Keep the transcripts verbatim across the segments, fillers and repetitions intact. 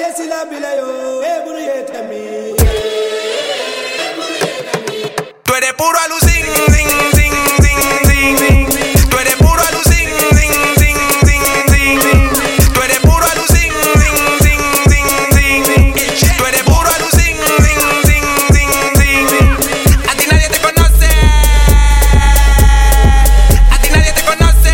Tú eres puro alucín, zing, zing, zing, zing, zing. Tú eres puro alucín, zing, zing, zing, zing. Tú eres puro alucín, zing, zing, zing, zing. Tú eres puro alucín, zing, zing, zing, zing. A ti nadie te conoce. A ti nadie te conoce.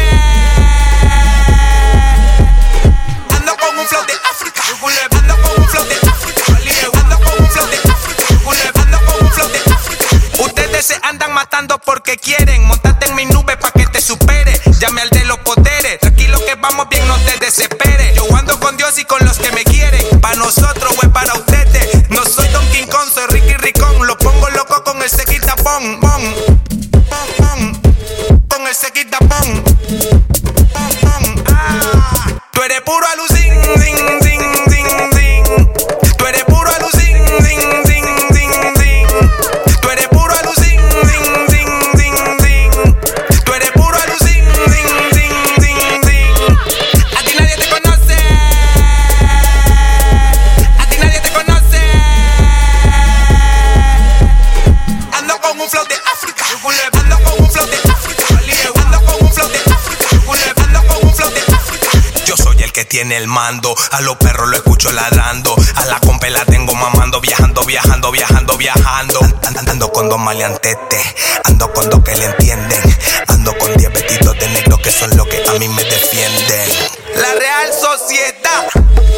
Ando con un flow de África. Ando con un flow de África. Ando con un flow de África. Ando con un flow de África. Ustedes se andan matando porque quieren. Montate en mi nube pa' que te supere. Llame al de los poderes. Tranquilo que vamos bien, no te desesperes. Yo ando con Dios y con los que me quieren. Pa' nosotros o es para ustedes. No soy Don King Kong, soy Ricky Ricón. Lo pongo loco con el sequita pon, pon, pon, pon. Con el sequita pon, pon, pon. Ah. Tú eres puro alucín, zing, zing, zing, zing. Tú eres puro alucín, zing, zing, zing, zing. Tú eres puro alucín, zing, zing, zing, zing. Tú eres puro alucín, zing, zing, zing, zing. A ti nadie te conoce. A ti nadie te conoce. Ando con un flow de África. Ando con un flow de África. Ando con un flow de África. Ando con un flow de África. Yo soy el que tiene el mando. A los perros lo escucho ladrando. A la compa la tengo mamando. Viajando, viajando, viajando, viajando. And- Ando con dos maleantetes. Ando con dos que le entienden. Ando con diez vestidos de negro que son los que a mí me defienden. La Real Sociedad.